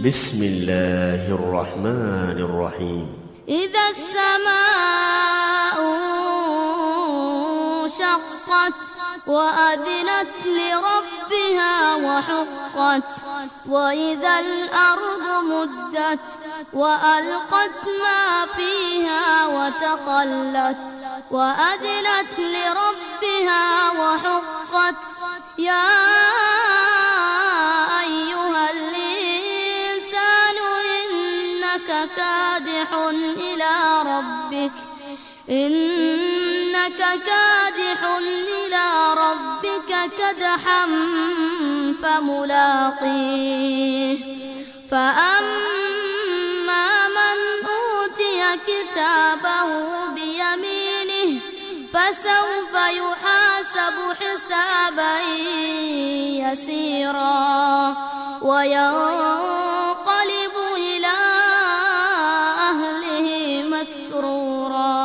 بسم الله الرحمن الرحيم. إذا السماء انشقت وأذنت لربها وحقت وإذا الأرض مدت وألقت ما فيها وتخلت وأذنت لربها وحقت يا أيها الإنسان إنك كادح إلى ربك كدحا فملاقيه فأما من أوتي كتابه بيمينه فسوف يحاسب حسابا يسيرا وينقلب إلى أهله مسرورا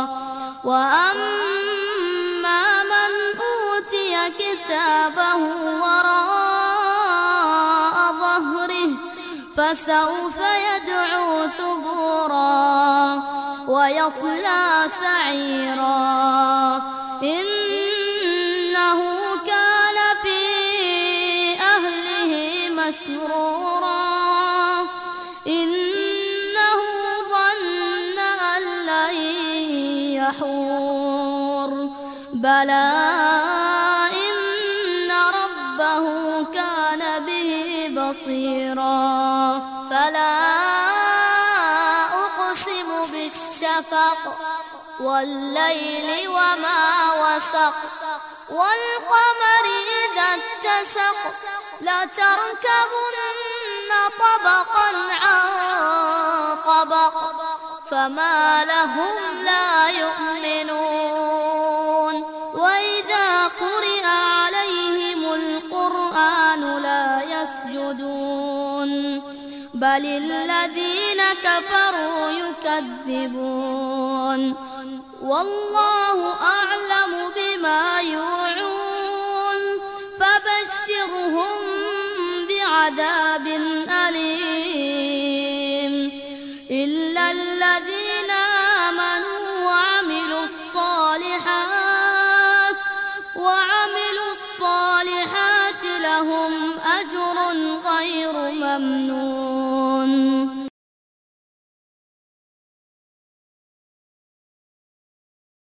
وأما من أوتي كتابه وراء ظهره فسوف يدعو ثبورا ويصلى سعيرا إنه كان في أهله مسرورا إنه ظن أن لن يحور بلى إن ربه كان به بصيرا فلا أقسم بالشفق والليل وما وسق والقمر إذا اتسق لتركبن طبقا عن طبق فما لهم لا يؤمنون وإذا قرئ عليهم القرآن لا يسجدون بل الذين كفروا يكذبون والله أعلم بما يوعون فبشرهم بعذاب أليم